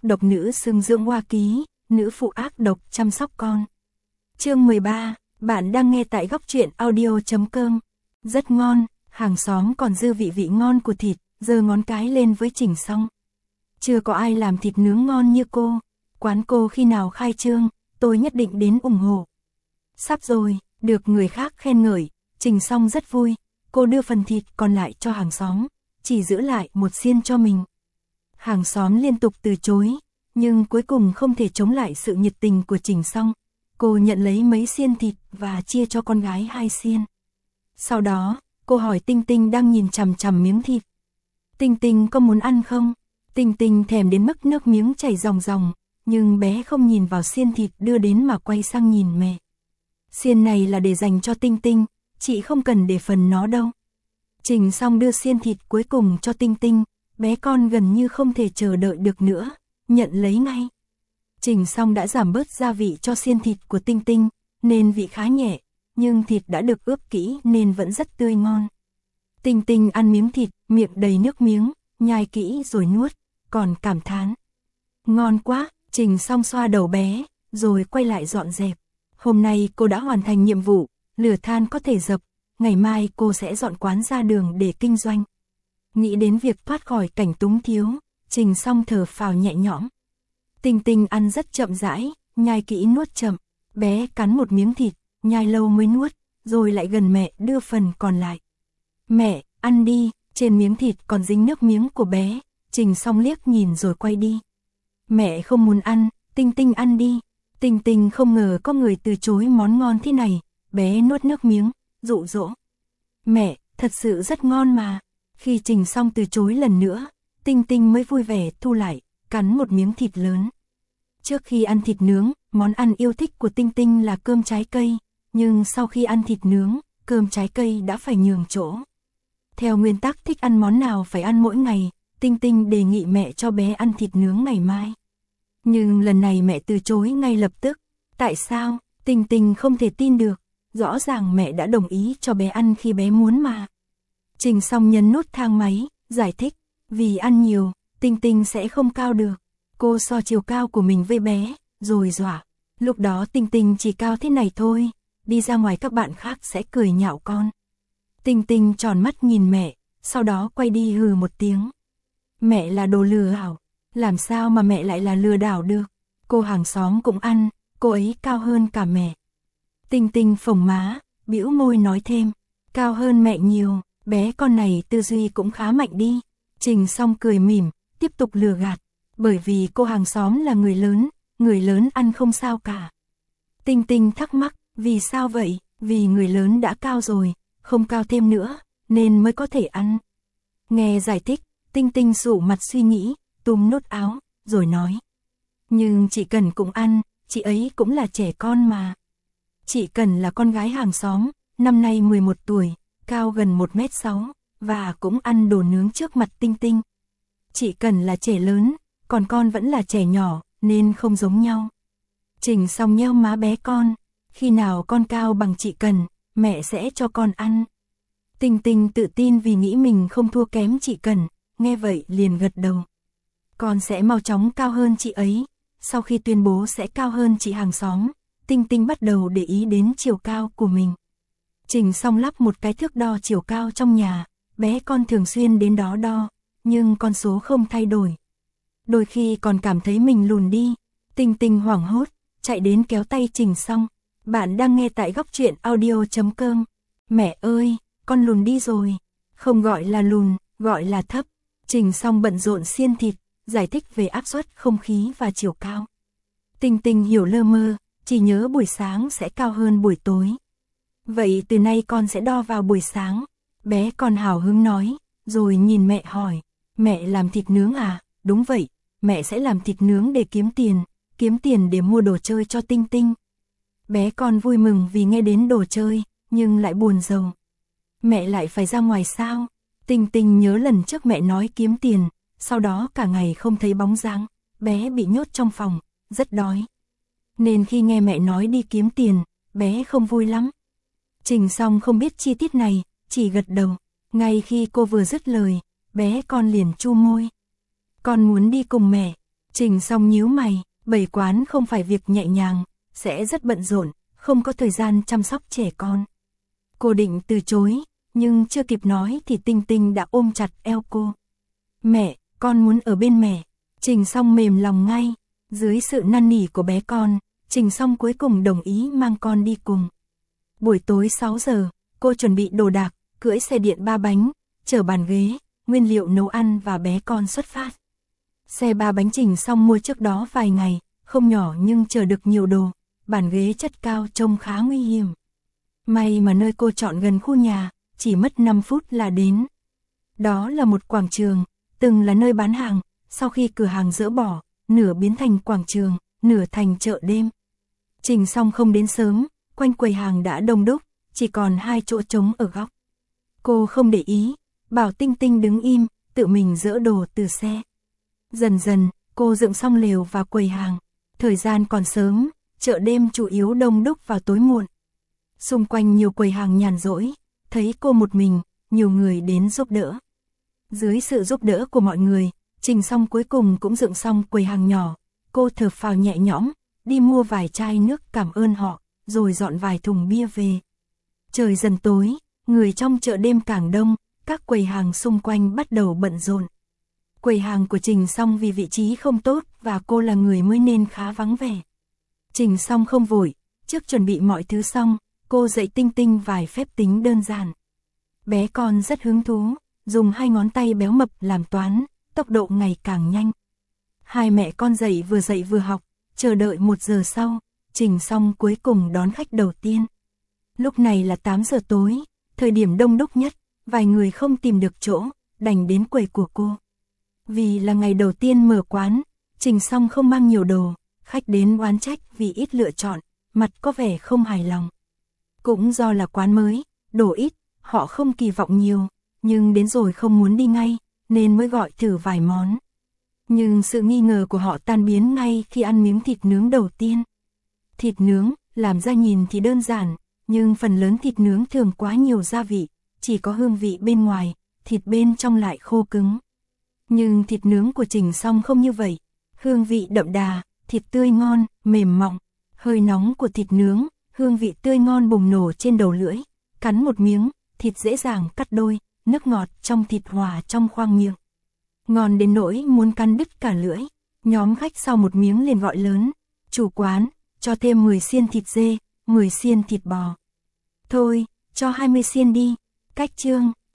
độc nữ xưng dưỡng oa ký, nữ phụ ác độc chăm sóc con. Chương 13, bạn đang nghe tại góc truyện audio.com. Rất ngon, hàng xóm còn dư vị ngon của thịt, giơ ngón cái lên với Trình Song. Chưa có ai làm thịt nướng ngon như cô, quán cô khi nào khai trương, tôi nhất định đến ủng hộ. Sắp rồi, được người khác khen ngợi, Trình Song rất vui, cô đưa phần thịt còn lại cho hàng xóm, chỉ giữ lại một xiên cho mình. Hàng xóm liên tục từ chối, nhưng cuối cùng không thể chống lại sự nhiệt tình của Trình Song. Cô nhận lấy mấy xiên thịt và chia cho con gái 2 xiên. Sau đó, cô hỏi Tinh Tinh đang nhìn chằm chằm miếng thịt. Tinh Tinh có muốn ăn không? Tinh Tinh thèm đến mức nước miếng chảy ròng ròng, nhưng bé không nhìn vào xiên thịt đưa đến mà quay sang nhìn mẹ. Xiên này là để dành cho Tinh Tinh, chị không cần để phần nó đâu. Trình Song đưa xiên thịt cuối cùng cho Tinh Tinh, bé con gần như không thể chờ đợi được nữa, nhận lấy ngay. Trình Song đã giảm bớt gia vị cho xiên thịt của Tinh Tinh, nên vị khá nhẹ, nhưng thịt đã được ướp kỹ nên vẫn rất tươi ngon. Tinh Tinh ăn miếng thịt, miệng đầy nước miếng, nhai kỹ rồi nuốt, còn cảm thán. Ngon quá, Trình Song xoa đầu bé, rồi quay lại dọn dẹp. Hôm nay cô đã hoàn thành nhiệm vụ, lửa than có thể dập, ngày mai cô sẽ dọn quán ra đường để kinh doanh. Nghĩ đến việc thoát khỏi cảnh túng thiếu, Trình Song thở phào nhẹ nhõm. Tinh Tinh ăn rất chậm rãi, nhai kỹ nuốt chậm, bé cắn một miếng thịt, nhai lâu mới nuốt, rồi lại gần mẹ đưa phần còn lại. Mẹ, ăn đi, trên miếng thịt còn dính nước miếng của bé, Trình Song liếc nhìn rồi quay đi. Mẹ không muốn ăn, Tinh Tinh ăn đi. Tinh Tinh không ngờ có người từ chối món ngon thế này, bé nuốt nước miếng, dụ dỗ. Mẹ, thật sự rất ngon mà. Khi Trình Song từ chối lần nữa, Tinh Tinh mới vui vẻ thu lại, cắn một miếng thịt lớn. Trước khi ăn thịt nướng, món ăn yêu thích của Tinh Tinh là cơm trái cây, nhưng sau khi ăn thịt nướng, cơm trái cây đã phải nhường chỗ. Theo nguyên tắc thích ăn món nào phải ăn mỗi ngày, Tinh Tinh đề nghị mẹ cho bé ăn thịt nướng ngày mai. Nhưng lần này mẹ từ chối ngay lập tức. Tại sao? Tinh Tinh không thể tin được. Rõ ràng mẹ đã đồng ý cho bé ăn khi bé muốn mà. Trình Song nhấn nút thang máy, giải thích. Vì ăn nhiều, Tinh Tinh sẽ không cao được. Cô so chiều cao của mình với bé, rồi dọa. Lúc đó Tinh Tinh chỉ cao thế này thôi. Đi ra ngoài các bạn khác sẽ cười nhạo con. Tinh Tinh tròn mắt nhìn mẹ, sau đó quay đi hừ một tiếng. Mẹ là đồ lừa đảo. Làm sao mà mẹ lại là lừa đảo được? Cô hàng xóm cũng ăn, cô ấy cao hơn cả mẹ. Tinh Tinh phồng má, bĩu môi nói thêm. Cao hơn mẹ nhiều, bé con này tư duy cũng khá mạnh đi. Trình Song cười mỉm, tiếp tục lừa gạt. Bởi vì cô hàng xóm là người lớn ăn không sao cả. Tinh Tinh thắc mắc, vì sao vậy? Vì người lớn đã cao rồi, không cao thêm nữa, nên mới có thể ăn. Nghe giải thích, Tinh Tinh sụ mặt suy nghĩ, túm nút áo, rồi nói. Nhưng chị Cần cũng ăn, chị ấy cũng là trẻ con mà. Chị Cần là con gái hàng xóm, năm nay 11 tuổi, cao gần 1m6, và cũng ăn đồ nướng trước mặt Tinh Tinh. Chị Cần là trẻ lớn, còn con vẫn là trẻ nhỏ, nên không giống nhau. Trình Song nheo má bé con, khi nào con cao bằng chị Cần, mẹ sẽ cho con ăn. Tinh Tinh tự tin vì nghĩ mình không thua kém chị Cần, nghe vậy liền gật đầu. Con sẽ mau chóng cao hơn chị ấy. Sau khi tuyên bố sẽ cao hơn chị hàng xóm, Tinh Tinh bắt đầu để ý đến chiều cao của mình. Trình Song lắp một cái thước đo chiều cao trong nhà, bé con thường xuyên đến đó đo, nhưng con số không thay đổi. Đôi khi còn cảm thấy mình lùn đi, Tinh Tinh hoảng hốt, chạy đến kéo tay Trình Song. Bạn đang nghe tại góc truyện audio.com. Mẹ ơi, con lùn đi rồi. Không gọi là lùn, gọi là thấp. Trình Song bận rộn xiên thịt, giải thích về áp suất không khí và chiều cao. Tinh Tinh hiểu lơ mơ, chỉ nhớ buổi sáng sẽ cao hơn buổi tối. Vậy từ nay con sẽ đo vào buổi sáng. Bé con hào hứng nói, rồi nhìn mẹ hỏi. Mẹ làm thịt nướng à? Đúng vậy, mẹ sẽ làm thịt nướng để kiếm tiền để mua đồ chơi cho Tinh Tinh. Bé con vui mừng vì nghe đến đồ chơi, nhưng lại buồn rầu. Mẹ lại phải ra ngoài sao? Tinh Tinh nhớ lần trước mẹ nói kiếm tiền, sau đó cả ngày không thấy bóng dáng, bé bị nhốt trong phòng, rất đói. Nên khi nghe mẹ nói đi kiếm tiền, bé không vui lắm. Trình Song không biết chi tiết này, chỉ gật đầu. Ngay khi cô vừa dứt lời, bé con liền chu môi. Con muốn đi cùng mẹ. Trình Song nhíu mày, bày quán không phải việc nhẹ nhàng, sẽ rất bận rộn, không có thời gian chăm sóc trẻ con. Cô định từ chối, nhưng chưa kịp nói thì Tinh Tinh đã ôm chặt eo cô. Mẹ, con muốn ở bên mẹ. Trình Song mềm lòng ngay, dưới sự năn nỉ của bé con, Trình Song cuối cùng đồng ý mang con đi cùng. Buổi tối 6 giờ, cô chuẩn bị đồ đạc, cưỡi xe điện 3 bánh, chở bàn ghế, nguyên liệu nấu ăn và bé con xuất phát. Xe 3 bánh Trình Song mua trước đó vài ngày, không nhỏ nhưng chở được nhiều đồ, bàn ghế chất cao trông khá nguy hiểm. May mà nơi cô chọn gần khu nhà, chỉ mất 5 phút là đến. Đó là một quảng trường, từng là nơi bán hàng, sau khi cửa hàng dỡ bỏ, nửa biến thành quảng trường, nửa thành chợ đêm. Trình Song không đến sớm, quanh quầy hàng đã đông đúc, chỉ còn 2 chỗ trống ở góc. Cô không để ý, bảo Tinh Tinh đứng im, tự mình dỡ đồ từ xe. Dần dần, cô dựng xong lều và quầy hàng. Thời gian còn sớm, chợ đêm chủ yếu đông đúc vào tối muộn. Xung quanh nhiều quầy hàng nhàn rỗi, thấy cô một mình, nhiều người đến giúp đỡ. Dưới sự giúp đỡ của mọi người, Trình Song cuối cùng cũng dựng xong quầy hàng nhỏ. Cô thở phào nhẹ nhõm, đi mua vài chai nước cảm ơn họ, rồi dọn vài thùng bia về. Trời dần tối, người trong chợ đêm càng đông, các quầy hàng xung quanh bắt đầu bận rộn. Quầy hàng của Trình Song vì vị trí không tốt và cô là người mới nên khá vắng vẻ. Trình Song không vội, trước chuẩn bị mọi thứ xong, cô dạy Tinh Tinh vài phép tính đơn giản. Bé con rất hứng thú, dùng 2 ngón tay béo mập làm toán, tốc độ ngày càng nhanh. Hai mẹ con dạy vừa học, chờ đợi 1 giờ sau, Trình Song cuối cùng đón khách đầu tiên. Lúc này là 8 giờ tối, thời điểm đông đúc nhất, vài người không tìm được chỗ, đành đến quầy của cô. Vì là ngày đầu tiên mở quán, Trình Song không mang nhiều đồ, khách đến oán trách vì ít lựa chọn, mặt có vẻ không hài lòng. Cũng do là quán mới, đồ ít, họ không kỳ vọng nhiều, nhưng đến rồi không muốn đi ngay, nên mới gọi thử vài món. Nhưng sự nghi ngờ của họ tan biến ngay khi ăn miếng thịt nướng đầu tiên. Thịt nướng, làm ra nhìn thì đơn giản, nhưng phần lớn thịt nướng thường quá nhiều gia vị, chỉ có hương vị bên ngoài, thịt bên trong lại khô cứng. Nhưng thịt nướng của Trình Song không như vậy, hương vị đậm đà, thịt tươi ngon, mềm mọng, hơi nóng của thịt nướng, hương vị tươi ngon bùng nổ trên đầu lưỡi, cắn một miếng, thịt dễ dàng cắt đôi, nước ngọt trong thịt hòa trong khoang miệng. Ngon đến nỗi muốn cắn đứt cả lưỡi. Nhóm khách sau một miếng liền gọi lớn, chủ quán, cho thêm 10 xiên thịt dê, 10 xiên thịt bò. Thôi, cho 20 xiên đi, cách trương.